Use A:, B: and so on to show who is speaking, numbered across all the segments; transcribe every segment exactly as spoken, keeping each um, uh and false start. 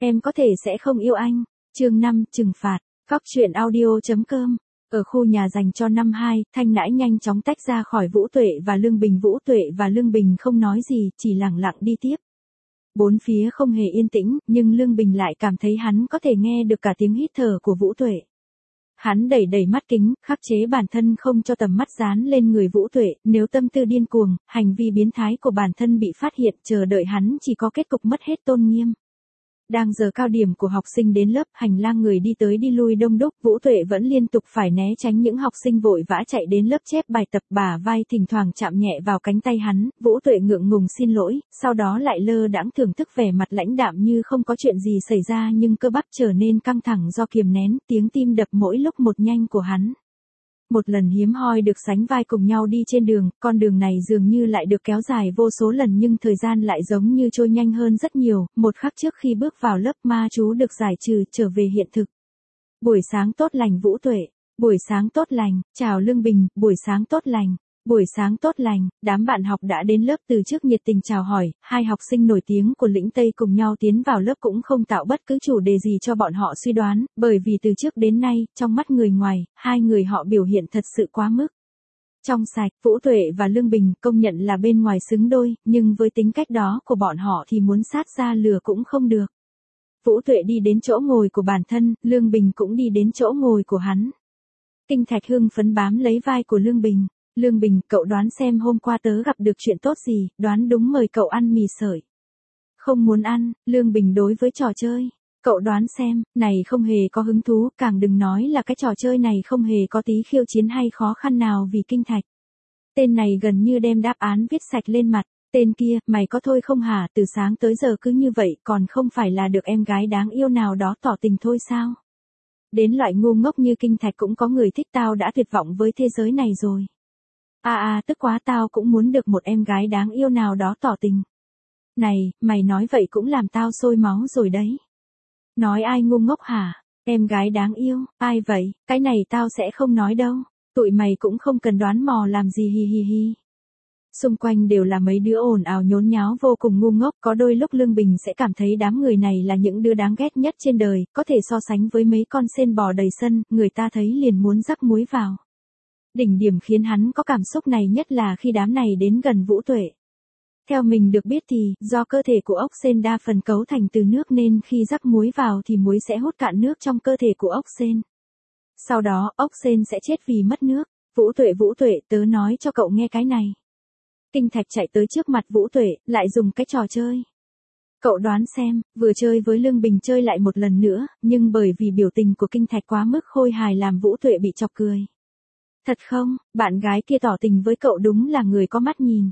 A: Em có thể sẽ không yêu anh. Chương năm, trừng phạt. Cóc truyện audio.com. Ở khu nhà dành cho năm hai, Thanh Nãi nhanh chóng tách ra khỏi Vũ Tuệ và Lương Bình. Vũ Tuệ và Lương Bình không nói gì, chỉ lặng lặng đi tiếp. Bốn phía không hề yên tĩnh, nhưng Lương Bình lại cảm thấy hắn có thể nghe được cả tiếng hít thở của Vũ Tuệ. Hắn đẩy đẩy mắt kính, khắc chế bản thân không cho tầm mắt dán lên người Vũ Tuệ, nếu tâm tư điên cuồng, hành vi biến thái của bản thân bị phát hiện, chờ đợi hắn chỉ có kết cục mất hết tôn nghiêm. Đang giờ cao điểm của học sinh đến lớp, hành lang người đi tới đi lui đông đúc, Vũ Tuệ vẫn liên tục phải né tránh những học sinh vội vã chạy đến lớp chép bài tập, bả vai thỉnh thoảng chạm nhẹ vào cánh tay hắn, Vũ Tuệ ngượng ngùng xin lỗi, sau đó lại lơ đãng thưởng thức vẻ mặt lãnh đạm như không có chuyện gì xảy ra, nhưng cơ bắp trở nên căng thẳng do kiềm nén, tiếng tim đập mỗi lúc một nhanh của hắn. Một lần hiếm hoi được sánh vai cùng nhau đi trên đường, con đường này dường như lại được kéo dài vô số lần nhưng thời gian lại giống như trôi nhanh hơn rất nhiều, một khắc trước khi bước vào lớp ma chú được giải trừ, trở về hiện thực. Buổi sáng tốt lành Vũ Tuệ, buổi sáng tốt lành, chào Lương Bình, buổi sáng tốt lành. Buổi sáng tốt lành, đám bạn học đã đến lớp từ trước nhiệt tình chào hỏi, hai học sinh nổi tiếng của lĩnh Tây cùng nhau tiến vào lớp cũng không tạo bất cứ chủ đề gì cho bọn họ suy đoán, bởi vì từ trước đến nay, trong mắt người ngoài, hai người họ biểu hiện thật sự quá mức. Trong sạch, Vũ Tuệ và Lương Bình công nhận là bên ngoài xứng đôi, nhưng với tính cách đó của bọn họ thì muốn sát ra lừa cũng không được. Vũ Tuệ đi đến chỗ ngồi của bản thân, Lương Bình cũng đi đến chỗ ngồi của hắn. Kinh Thạch hưng phấn bám lấy vai của Lương Bình. Lương Bình, cậu đoán xem hôm qua tớ gặp được chuyện tốt gì, đoán đúng mời cậu ăn mì sợi. Không muốn ăn, Lương Bình đối với trò chơi. Cậu đoán xem, này không hề có hứng thú, càng đừng nói là cái trò chơi này không hề có tí khiêu chiến hay khó khăn nào vì Kinh Thạch. Tên này gần như đem đáp án viết sạch lên mặt, tên kia, mày có thôi không hả, từ sáng tới giờ cứ như vậy, còn không phải là được em gái đáng yêu nào đó tỏ tình thôi sao? Đến loại ngu ngốc như Kinh Thạch cũng có người thích, tao đã tuyệt vọng với thế giới này rồi. À à, tức quá, tao cũng muốn được một em gái đáng yêu nào đó tỏ tình. Này, mày nói vậy cũng làm tao sôi máu rồi đấy. Nói ai ngu ngốc hả? Em gái đáng yêu, ai vậy? Cái này tao sẽ không nói đâu. Tụi mày cũng không cần đoán mò làm gì, hi hi hi. Xung quanh đều là mấy đứa ồn ào nhốn nháo vô cùng ngu ngốc, có đôi lúc Lương Bình sẽ cảm thấy đám người này là những đứa đáng ghét nhất trên đời, có thể so sánh với mấy con sên bò đầy sân, người ta thấy liền muốn rắc muối vào. Đỉnh điểm khiến hắn có cảm xúc này nhất là khi đám này đến gần Vũ Tuệ. Theo mình được biết thì, do cơ thể của ốc sên đa phần cấu thành từ nước nên khi rắc muối vào thì muối sẽ hút cạn nước trong cơ thể của ốc sên. Sau đó, ốc sên sẽ chết vì mất nước. Vũ Tuệ Vũ Tuệ, tớ nói cho cậu nghe cái này. Kinh Thạch chạy tới trước mặt Vũ Tuệ, lại dùng cái trò chơi. Cậu đoán xem, vừa chơi với Lương Bình chơi lại một lần nữa, nhưng bởi vì biểu tình của Kinh Thạch quá mức khôi hài làm Vũ Tuệ bị chọc cười. Thật không, bạn gái kia tỏ tình với cậu đúng là người có mắt nhìn.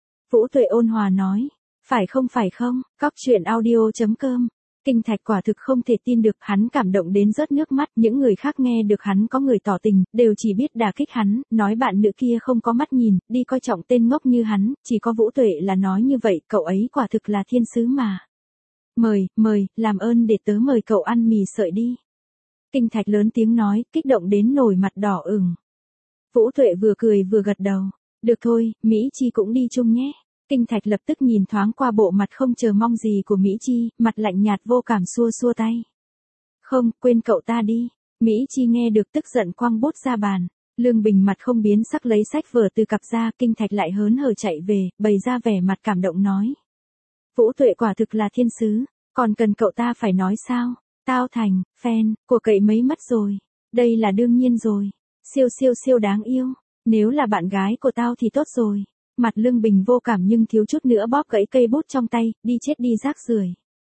A: Vũ Tuệ ôn hòa nói, phải không phải không, cóc truyện audio.com. Kinh Thạch quả thực không thể tin được, hắn cảm động đến rớt nước mắt, những người khác nghe được hắn có người tỏ tình, đều chỉ biết đả kích hắn, nói bạn nữ kia không có mắt nhìn, đi coi trọng tên ngốc như hắn, chỉ có Vũ Tuệ là nói như vậy, cậu ấy quả thực là thiên sứ mà. Mời, mời, làm ơn để tớ mời cậu ăn mì sợi đi. Kinh Thạch lớn tiếng nói, kích động đến nổi mặt đỏ ửng. Vũ Tuệ vừa cười vừa gật đầu. Được thôi, Mỹ Chi cũng đi chung nhé. Kinh Thạch lập tức nhìn thoáng qua bộ mặt không chờ mong gì của Mỹ Chi, mặt lạnh nhạt vô cảm xua xua tay. Không, quên cậu ta đi. Mỹ Chi nghe được tức giận quăng bút ra bàn. Lương Bình mặt không biến sắc lấy sách vở từ cặp ra, Kinh Thạch lại hớn hở chạy về, bày ra vẻ mặt cảm động nói. Vũ Tuệ quả thực là thiên sứ, còn cần cậu ta phải nói sao? Tao thành, fan, của cậy mấy mất rồi. Đây là đương nhiên rồi. Siêu siêu siêu đáng yêu, nếu là bạn gái của tao thì tốt rồi. Mặt Lương Bình vô cảm nhưng thiếu chút nữa bóp gãy cây bút trong tay, đi chết đi rác rưởi.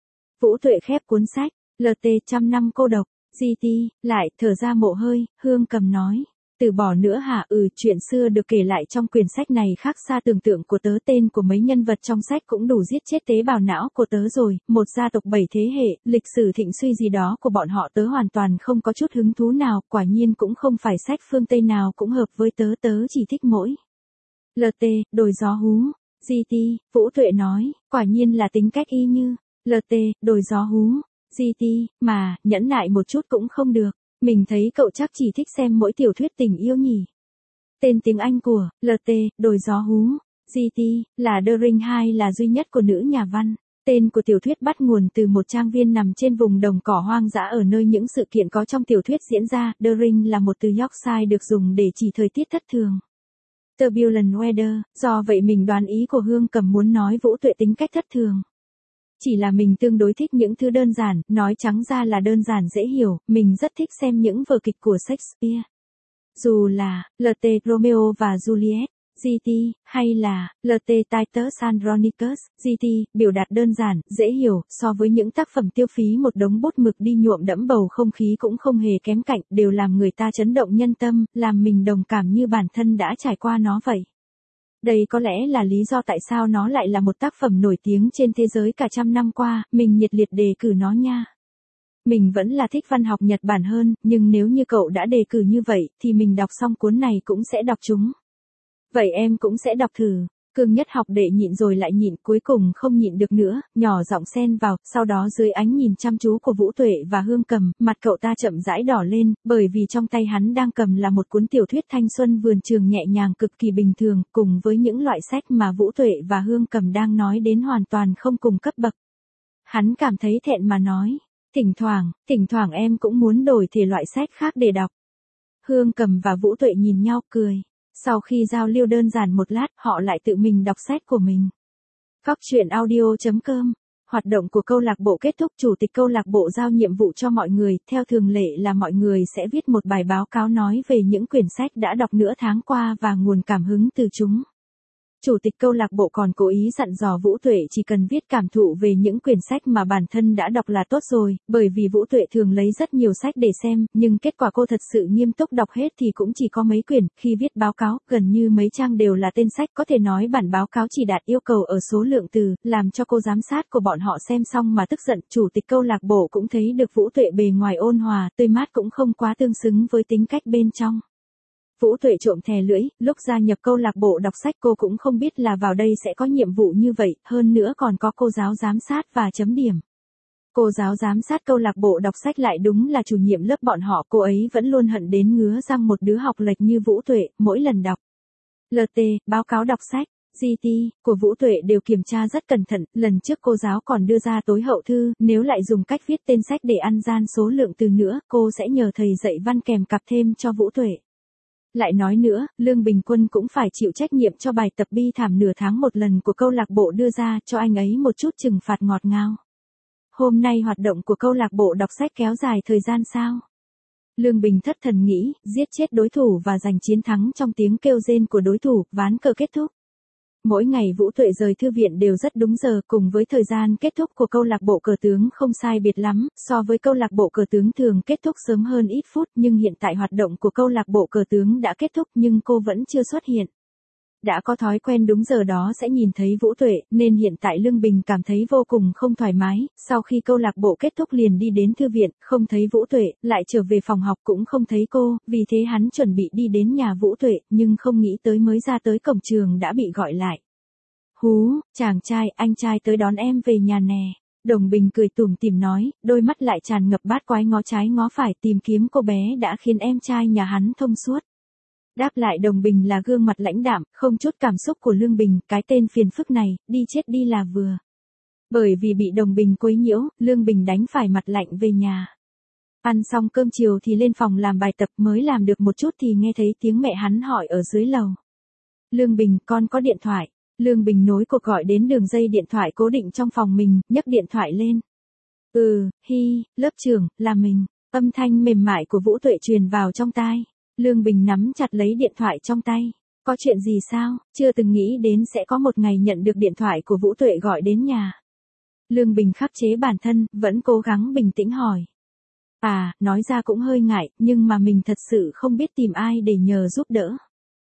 A: Vũ Tuệ khép cuốn sách, lờ tê trăm năm cô độc, giê tê, lại, thở ra mồ hôi, Hương Cầm nói. Từ bỏ nữa hả? Ừ, chuyện xưa được kể lại trong quyển sách này khác xa tưởng tượng của tớ, tên của mấy nhân vật trong sách cũng đủ giết chết tế bào não của tớ rồi, một gia tộc bảy thế hệ, lịch sử thịnh suy gì đó của bọn họ tớ hoàn toàn không có chút hứng thú nào, quả nhiên cũng không phải sách phương Tây nào cũng hợp với tớ, tớ chỉ thích mỗi. lờ tê, đồi gió hú, giê tê, Vũ Tuệ nói, quả nhiên là tính cách y như, lờ tê, đồi gió hú, giê tê, mà, nhẫn nại một chút cũng không được. Mình thấy cậu chắc chỉ thích xem mỗi tiểu thuyết tình yêu nhỉ. Tên tiếng Anh của, lờ tê, đồi gió hú, giê tê, là The Ring hai là duy nhất của nữ nhà văn. Tên của tiểu thuyết bắt nguồn từ một trang viên nằm trên vùng đồng cỏ hoang dã ở nơi những sự kiện có trong tiểu thuyết diễn ra. The Ring là một từ Yorkshire được dùng để chỉ thời tiết thất thường. Turbulent weather, do vậy mình đoán ý của Hương Cầm muốn nói Vũ Tuệ tính cách thất thường. Chỉ là mình tương đối thích những thứ đơn giản, nói trắng ra là đơn giản dễ hiểu, mình rất thích xem những vở kịch của Shakespeare. Dù là lờ tê Romeo và Juliet, giê tê, hay là lờ tê Titus Andronicus, giê tê, biểu đạt đơn giản, dễ hiểu, so với những tác phẩm tiêu phí một đống bút mực đi nhuộm đẫm bầu không khí cũng không hề kém cạnh, đều làm người ta chấn động nhân tâm, làm mình đồng cảm như bản thân đã trải qua nó vậy. Đây có lẽ là lý do tại sao nó lại là một tác phẩm nổi tiếng trên thế giới cả trăm năm qua, mình nhiệt liệt đề cử nó nha. Mình vẫn là thích văn học Nhật Bản hơn, nhưng nếu như cậu đã đề cử như vậy, thì mình đọc xong cuốn này cũng sẽ đọc chúng. Vậy em cũng sẽ đọc thử. Cương Nhất học đệ nhịn rồi lại nhịn, cuối cùng không nhịn được nữa, nhỏ giọng xen vào, sau đó dưới ánh nhìn chăm chú của Vũ Tuệ và Hương Cầm, mặt cậu ta chậm rãi đỏ lên, bởi vì trong tay hắn đang cầm là một cuốn tiểu thuyết thanh xuân vườn trường nhẹ nhàng cực kỳ bình thường, cùng với những loại sách mà Vũ Tuệ và Hương Cầm đang nói đến hoàn toàn không cùng cấp bậc. Hắn cảm thấy thẹn mà nói, thỉnh thoảng, thỉnh thoảng em cũng muốn đổi thể loại sách khác để đọc. Hương Cầm và Vũ Tuệ nhìn nhau cười. Sau khi giao lưu đơn giản một lát, họ lại tự mình đọc sách của mình. Cóc truyện audio chấm com. Hoạt động của câu lạc bộ kết thúc, chủ tịch câu lạc bộ giao nhiệm vụ cho mọi người, theo thường lệ là mọi người sẽ viết một bài báo cáo nói về những quyển sách đã đọc nửa tháng qua và nguồn cảm hứng từ chúng. Chủ tịch câu lạc bộ còn cố ý dặn dò Vũ Tuệ chỉ cần viết cảm thụ về những quyển sách mà bản thân đã đọc là tốt rồi, bởi vì Vũ Tuệ thường lấy rất nhiều sách để xem, nhưng kết quả cô thật sự nghiêm túc đọc hết thì cũng chỉ có mấy quyển, khi viết báo cáo, gần như mấy trang đều là tên sách, có thể nói bản báo cáo chỉ đạt yêu cầu ở số lượng từ, làm cho cô giám sát của bọn họ xem xong mà tức giận. Chủ tịch câu lạc bộ cũng thấy được Vũ Tuệ bề ngoài ôn hòa, tươi mát cũng không quá tương xứng với tính cách bên trong. Vũ Tuệ trộm thè lưỡi, lúc gia nhập câu lạc bộ đọc sách cô cũng không biết là vào đây sẽ có nhiệm vụ như vậy, hơn nữa còn có cô giáo giám sát và chấm điểm. Cô giáo giám sát câu lạc bộ đọc sách lại đúng là chủ nhiệm lớp bọn họ, cô ấy vẫn luôn hận đến ngứa răng một đứa học lệch như Vũ Tuệ, mỗi lần đọc lờ tê, báo cáo đọc sách, giê tê, của Vũ Tuệ đều kiểm tra rất cẩn thận, lần trước cô giáo còn đưa ra tối hậu thư, nếu lại dùng cách viết tên sách để ăn gian số lượng từ nữa, cô sẽ nhờ thầy dạy văn kèm cặp thêm cho Vũ Tuệ. Lại nói nữa, lương bình quân cũng phải chịu trách nhiệm cho bài tập bi thảm nửa tháng một lần của câu lạc bộ đưa ra, cho anh ấy một chút trừng phạt ngọt ngào. Hôm nay hoạt động của câu lạc bộ đọc sách kéo dài thời gian sao? Lương Bình thất thần nghĩ, giết chết đối thủ và giành chiến thắng trong tiếng kêu rên của đối thủ, ván cờ kết thúc. Mỗi ngày Vũ Tuệ rời thư viện đều rất đúng giờ, cùng với thời gian kết thúc của câu lạc bộ cờ tướng không sai biệt lắm, so với câu lạc bộ cờ tướng thường kết thúc sớm hơn ít phút, nhưng hiện tại hoạt động của câu lạc bộ cờ tướng đã kết thúc nhưng cô vẫn chưa xuất hiện. Đã có thói quen đúng giờ đó sẽ nhìn thấy Vũ Tuệ, nên hiện tại Lương Bình cảm thấy vô cùng không thoải mái, sau khi câu lạc bộ kết thúc liền đi đến thư viện, không thấy Vũ Tuệ, lại trở về phòng học cũng không thấy cô, vì thế hắn chuẩn bị đi đến nhà Vũ Tuệ, nhưng không nghĩ tới mới ra tới cổng trường đã bị gọi lại. Hú, chàng trai, anh trai tới đón em về nhà nè. Đồng Bình cười tủm tỉm nói, đôi mắt lại tràn ngập bát quái ngó trái ngó phải tìm kiếm cô bé đã khiến em trai nhà hắn thông suốt. Đáp lại Đồng Bình là gương mặt lãnh đạm, không chút cảm xúc của Lương Bình, cái tên phiền phức này, đi chết đi là vừa. Bởi vì bị Đồng Bình quấy nhiễu, Lương Bình đánh phải mặt lạnh về nhà. Ăn xong cơm chiều thì lên phòng làm bài tập, mới làm được một chút thì nghe thấy tiếng mẹ hắn hỏi ở dưới lầu. Lương Bình, con có điện thoại. Lương Bình nối cuộc gọi đến đường dây điện thoại cố định trong phòng mình, nhấc điện thoại lên. Ừ, hi, lớp trưởng, là mình. Âm thanh mềm mại của Vũ Tuệ truyền vào trong tai. Lương Bình nắm chặt lấy điện thoại trong tay. Có chuyện gì sao? Chưa từng nghĩ đến sẽ có một ngày nhận được điện thoại của Vũ Tuệ gọi đến nhà. Lương Bình khắc chế bản thân, vẫn cố gắng bình tĩnh hỏi. À, nói ra cũng hơi ngại, nhưng mà mình thật sự không biết tìm ai để nhờ giúp đỡ.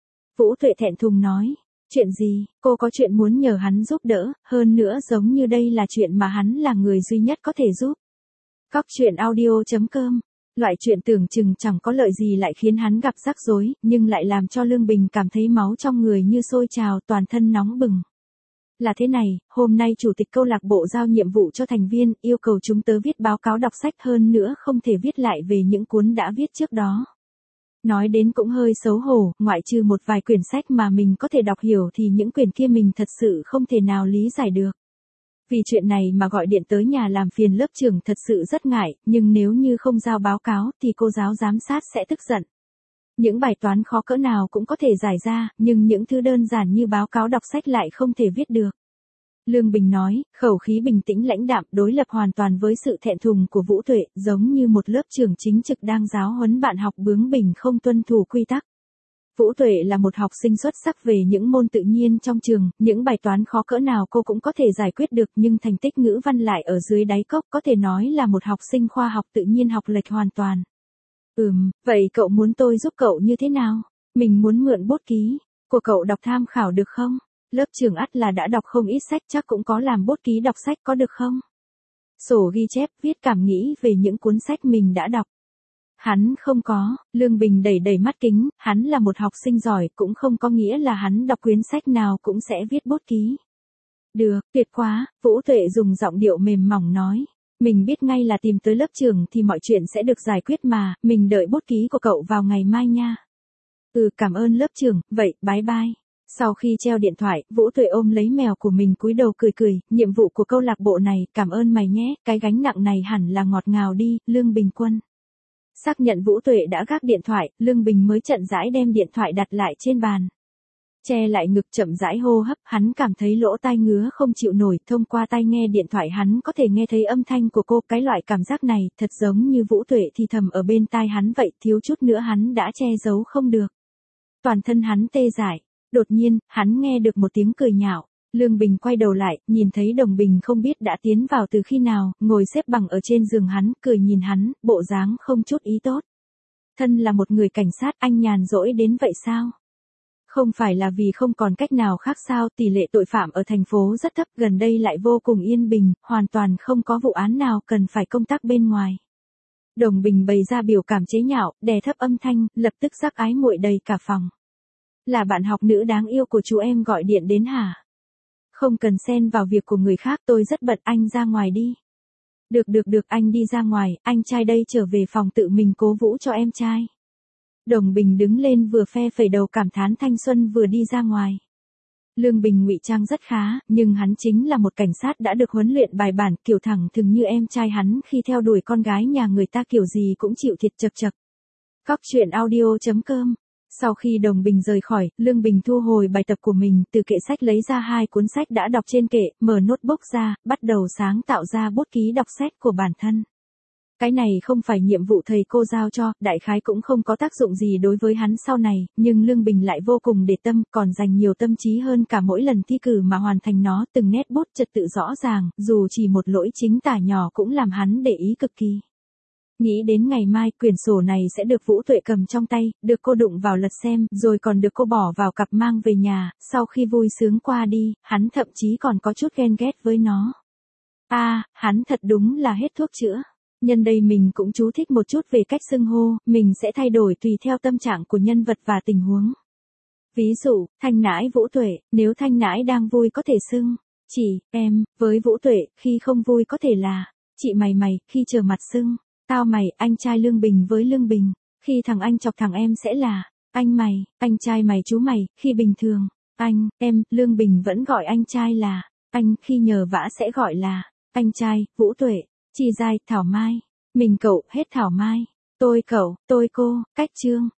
A: Vũ Tuệ thẹn thùng nói. Chuyện gì? Cô có chuyện muốn nhờ hắn giúp đỡ, hơn nữa giống như đây là chuyện mà hắn là người duy nhất có thể giúp. Cóc truyện audio chấm com. Loại chuyện tưởng chừng chẳng có lợi gì lại khiến hắn gặp rắc rối, nhưng lại làm cho Lương Bình cảm thấy máu trong người như sôi trào, toàn thân nóng bừng. Là thế này, hôm nay chủ tịch câu lạc bộ giao nhiệm vụ cho thành viên, yêu cầu chúng tớ viết báo cáo đọc sách, hơn nữa không thể viết lại về những cuốn đã viết trước đó. Nói đến cũng hơi xấu hổ, ngoại trừ một vài quyển sách mà mình có thể đọc hiểu thì những quyển kia mình thật sự không thể nào lý giải được. Vì chuyện này mà gọi điện tới nhà làm phiền lớp trưởng thật sự rất ngại, nhưng nếu như không giao báo cáo thì cô giáo giám sát sẽ tức giận. Những bài toán khó cỡ nào cũng có thể giải ra, nhưng những thứ đơn giản như báo cáo đọc sách lại không thể viết được. Lương Bình nói, khẩu khí bình tĩnh lãnh đạm, đối lập hoàn toàn với sự thẹn thùng của Vũ Tuệ, giống như một lớp trưởng chính trực đang giáo huấn bạn học bướng bỉnh không tuân thủ quy tắc. Vũ Tuệ là một học sinh xuất sắc về những môn tự nhiên trong trường, những bài toán khó cỡ nào cô cũng có thể giải quyết được, nhưng thành tích ngữ văn lại ở dưới đáy cốc, có thể nói là một học sinh khoa học tự nhiên học lệch hoàn toàn. Ừm, vậy cậu muốn tôi giúp cậu như thế nào? Mình muốn mượn bút ký của cậu đọc tham khảo được không? Lớp trưởng ắt là đã đọc không ít sách, chắc cũng có làm bút ký đọc sách có được không? Sổ ghi chép, viết cảm nghĩ về những cuốn sách mình đã đọc. Hắn không có, Lương Bình đẩy đẩy mắt kính, hắn là một học sinh giỏi cũng không có nghĩa là hắn đọc quyển sách nào cũng sẽ viết bút ký. Được, tuyệt quá, Vũ Tuệ dùng giọng điệu mềm mỏng nói. Mình biết ngay là tìm tới lớp trưởng thì mọi chuyện sẽ được giải quyết mà, mình đợi bút ký của cậu vào ngày mai nha. Ừ, cảm ơn lớp trưởng, vậy, bye bye. Sau khi treo điện thoại, Vũ Tuệ ôm lấy mèo của mình cúi đầu cười cười, nhiệm vụ của câu lạc bộ này, cảm ơn mày nhé, cái gánh nặng này hẳn là ngọt ngào đi, Lương Bình Quân. Xác nhận Vũ Tuệ đã gác điện thoại, Lương Bình mới chậm rãi đem điện thoại đặt lại trên bàn. Che lại ngực chậm rãi hô hấp, hắn cảm thấy lỗ tai ngứa không chịu nổi, thông qua tai nghe điện thoại hắn có thể nghe thấy âm thanh của cô, cái loại cảm giác này thật giống như Vũ Tuệ thì thầm ở bên tai hắn vậy, thiếu chút nữa hắn đã che giấu không được. Toàn thân hắn tê dại, đột nhiên, hắn nghe được một tiếng cười nhạo. Lương Bình quay đầu lại, nhìn thấy Đồng Bình không biết đã tiến vào từ khi nào, ngồi xếp bằng ở trên giường hắn, cười nhìn hắn, bộ dáng không chút ý tốt. Thân là một người cảnh sát, anh nhàn rỗi đến vậy sao? Không phải là vì không còn cách nào khác sao? Tỷ lệ tội phạm ở thành phố rất thấp, gần đây lại vô cùng yên bình, hoàn toàn không có vụ án nào cần phải công tác bên ngoài. Đồng Bình bày ra biểu cảm chế nhạo, đè thấp âm thanh, lập tức giác ái muội đầy cả phòng. Là bạn học nữ đáng yêu của chú em gọi điện đến hả? Không cần xen vào việc của người khác, tôi rất bận, anh ra ngoài đi. Được được được, anh đi ra ngoài, anh trai đây trở về phòng tự mình cố vũ cho em trai. Đồng Bình đứng lên vừa phe phẩy đầu cảm thán thanh xuân vừa đi ra ngoài. Lương Bình ngụy trang rất khá, nhưng hắn chính là một cảnh sát đã được huấn luyện bài bản, kiểu thẳng thừng như em trai hắn khi theo đuổi con gái nhà người ta kiểu gì cũng chịu thiệt chật chật. Cóc truyện audio chấm com. Sau khi Đồng Bình rời khỏi, Lương Bình thu hồi bài tập của mình, từ kệ sách lấy ra hai cuốn sách đã đọc trên kệ, mở notebook ra, bắt đầu sáng tạo ra bút ký đọc sách của bản thân. Cái này không phải nhiệm vụ thầy cô giao cho, đại khái cũng không có tác dụng gì đối với hắn sau này, nhưng Lương Bình lại vô cùng để tâm, còn dành nhiều tâm trí hơn cả mỗi lần thi cử mà hoàn thành nó, từng nét bút trật tự rõ ràng, dù chỉ một lỗi chính tả nhỏ cũng làm hắn để ý cực kỳ. Nghĩ đến ngày mai, quyển sổ này sẽ được Vũ Tuệ cầm trong tay, được cô đụng vào lật xem, rồi còn được cô bỏ vào cặp mang về nhà, sau khi vui sướng qua đi, hắn thậm chí còn có chút ghen ghét với nó. A, à, hắn thật đúng là hết thuốc chữa. Nhân đây mình cũng chú thích một chút về cách xưng hô, mình sẽ thay đổi tùy theo tâm trạng của nhân vật và tình huống. Ví dụ, Thanh Nãi Vũ Tuệ, nếu Thanh Nãi đang vui có thể xưng chị, em, với Vũ Tuệ, khi không vui có thể là chị mày mày, khi trở mặt xưng tao mày, anh trai Lương Bình với Lương Bình, khi thằng anh chọc thằng em sẽ là anh mày, anh trai mày chú mày, khi bình thường, anh, em, Lương Bình vẫn gọi anh trai là anh, khi nhờ vả sẽ gọi là anh trai, Vũ Tuệ, Chi Giai, Thảo Mai, mình cậu, hết Thảo Mai, tôi cậu, tôi cô, cách chương.